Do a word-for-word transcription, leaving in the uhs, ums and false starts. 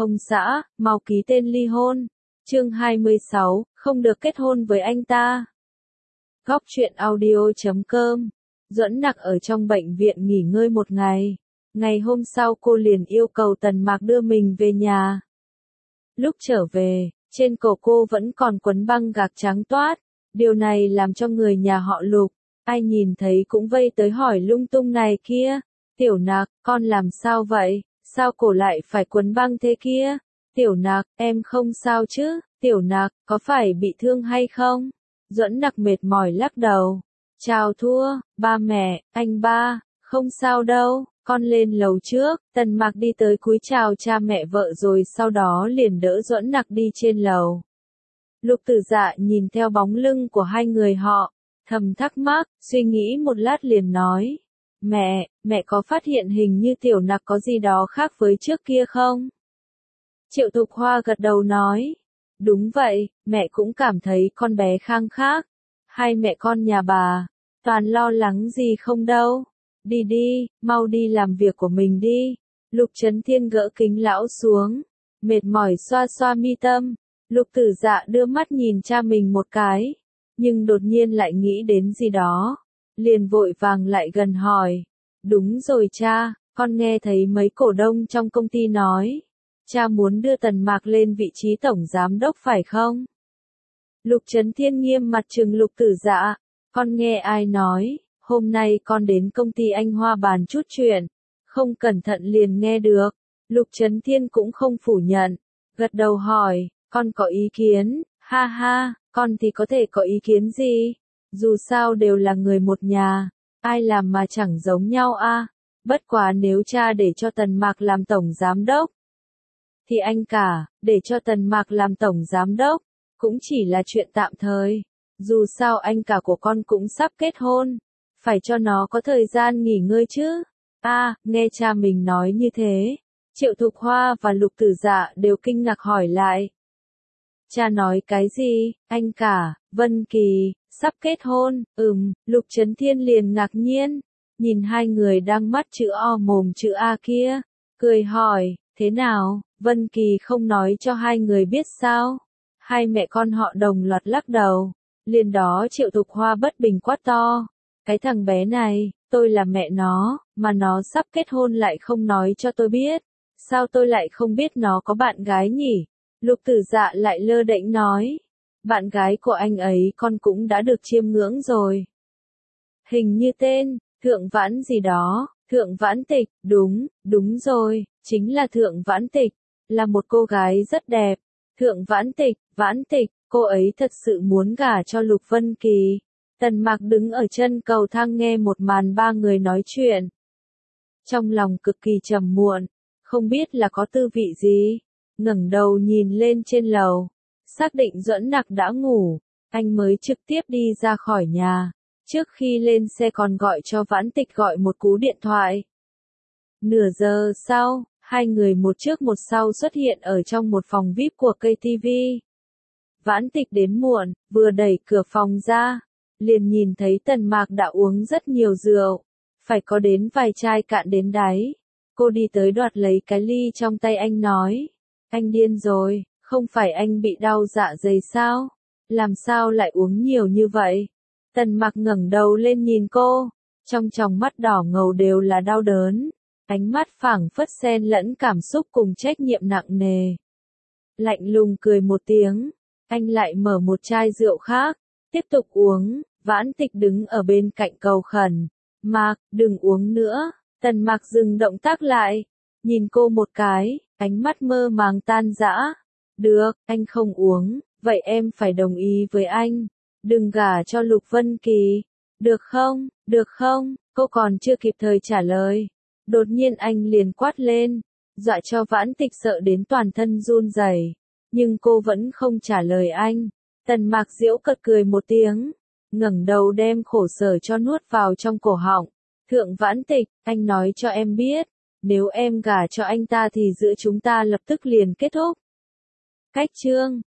Ông xã, mau ký tên ly hôn. Chương hai mươi sáu, không được kết hôn với anh ta. Góc truyện audio chấm com. Duẫn Nặc ở trong bệnh viện nghỉ ngơi một ngày. Ngày hôm sau cô liền yêu cầu Tần Mạc đưa mình về nhà. Lúc trở về, trên cổ cô vẫn còn quấn băng gạc trắng toát. Điều này làm cho người nhà họ Lục, ai nhìn thấy cũng vây tới hỏi lung tung này kia. Tiểu Nặc, con làm sao vậy? Sao cổ lại phải quấn băng thế kia? Tiểu Nặc, em không sao chứ? Tiểu Nặc, có phải bị thương hay không? Duẫn Nặc mệt mỏi lắc đầu. Chào thua, ba mẹ, anh ba, không sao đâu, con lên lầu trước. Tần Mạc đi tới cúi chào cha mẹ vợ rồi sau đó liền đỡ Duẫn Nặc đi trên lầu. Lục Tử Dạ nhìn theo bóng lưng của hai người họ, thầm thắc mắc, suy nghĩ một lát liền nói. Mẹ, mẹ có phát hiện hình như Tiểu Nặc có gì đó khác với trước kia không? Triệu Thục Hoa gật đầu nói. Đúng vậy, mẹ cũng cảm thấy con bé khang khác. Hai mẹ con nhà bà, toàn lo lắng gì không đâu. Đi đi, mau đi làm việc của mình đi. Lục Chấn Thiên gỡ kính lão xuống, mệt mỏi xoa xoa mi tâm. Lục Tử Dạ đưa mắt nhìn cha mình một cái, nhưng đột nhiên lại nghĩ đến gì đó, liền vội vàng lại gần hỏi. Đúng rồi cha, con nghe thấy mấy cổ đông trong công ty nói, cha muốn đưa Tần Mạc lên vị trí tổng giám đốc phải không? Lục Chấn Thiên nghiêm mặt trừng Lục Tử Dạ, con nghe ai nói, hôm nay con đến công ty anh Hoa bàn chút chuyện, không cẩn thận liền nghe được. Lục Chấn Thiên cũng không phủ nhận, gật đầu hỏi, con có ý kiến? Ha ha, con thì có thể có ý kiến gì? Dù sao đều là người một nhà, ai làm mà chẳng giống nhau a. Bất quá nếu cha để cho Tần Mạc làm tổng giám đốc, thì anh cả, để cho Tần Mạc làm tổng giám đốc, cũng chỉ là chuyện tạm thời. Dù sao anh cả của con cũng sắp kết hôn, phải cho nó có thời gian nghỉ ngơi chứ. A, nghe cha mình nói như thế, Triệu Thục Hoa và Lục Tử Dạ đều kinh ngạc hỏi lại. Cha nói cái gì? Anh cả, Vân Kỳ, sắp kết hôn? Ừm, Lục Chấn Thiên liền ngạc nhiên, nhìn hai người đang mắt chữ O mồm chữ A kia, cười hỏi, thế nào, Vân Kỳ không nói cho hai người biết sao? Hai mẹ con họ đồng loạt lắc đầu, liền đó Triệu Thục Hoa bất bình quát to, cái thằng bé này, tôi là mẹ nó, mà nó sắp kết hôn lại không nói cho tôi biết, sao tôi lại không biết nó có bạn gái nhỉ? Lục Tử Dạ lại lơ đễnh nói, bạn gái của anh ấy con cũng đã được chiêm ngưỡng rồi. Hình như tên, Thượng Vãn gì đó, Thượng Vãn Tịch, đúng, đúng rồi, chính là Thượng Vãn Tịch, là một cô gái rất đẹp. Thượng Vãn Tịch, Vãn Tịch, cô ấy thật sự muốn gả cho Lục Vân Kỳ. Tần Mạc đứng ở chân cầu thang nghe một màn ba người nói chuyện. Trong lòng cực kỳ trầm muộn, không biết là có tư vị gì. Ngẩng đầu nhìn lên trên lầu, xác định Duẫn Nặc đã ngủ, anh mới trực tiếp đi ra khỏi nhà. Trước khi lên xe còn gọi cho Vãn Tịch gọi một cú điện thoại. Nửa giờ sau, hai người một trước một sau xuất hiện ở trong một phòng vi ai pi của ca tê vê. Vãn Tịch đến muộn, vừa đẩy cửa phòng ra, liền nhìn thấy Tần Mạc đã uống rất nhiều rượu, phải có đến vài chai cạn đến đáy. Cô đi tới đoạt lấy cái ly trong tay anh nói, anh điên rồi, không phải anh bị đau dạ dày sao? Làm sao lại uống nhiều như vậy? Tần Mạc ngẩng đầu lên nhìn cô, trong tròng mắt đỏ ngầu đều là đau đớn, ánh mắt phảng phất xen lẫn cảm xúc cùng trách nhiệm nặng nề. Lạnh lùng cười một tiếng, anh lại mở một chai rượu khác, tiếp tục uống. Vãn Tịch đứng ở bên cạnh cầu khẩn, Mạc, đừng uống nữa. Tần Mạc dừng động tác lại, nhìn cô một cái, ánh mắt mơ màng tan rã. Được, anh không uống, vậy em phải đồng ý với anh, đừng gả cho Lục Vân Kỳ. Được không, được không? Cô còn chưa kịp thời trả lời, đột nhiên anh liền quát lên, dọa cho Vãn Tịch sợ đến toàn thân run rẩy, nhưng cô vẫn không trả lời anh. Tần Mạc giễu cợt cười một tiếng, ngẩng đầu đem khổ sở cho nuốt vào trong cổ họng. Thượng Vãn Tịch, anh nói cho em biết, nếu em gả cho anh ta thì giữa chúng ta lập tức liền kết thúc. Cách chương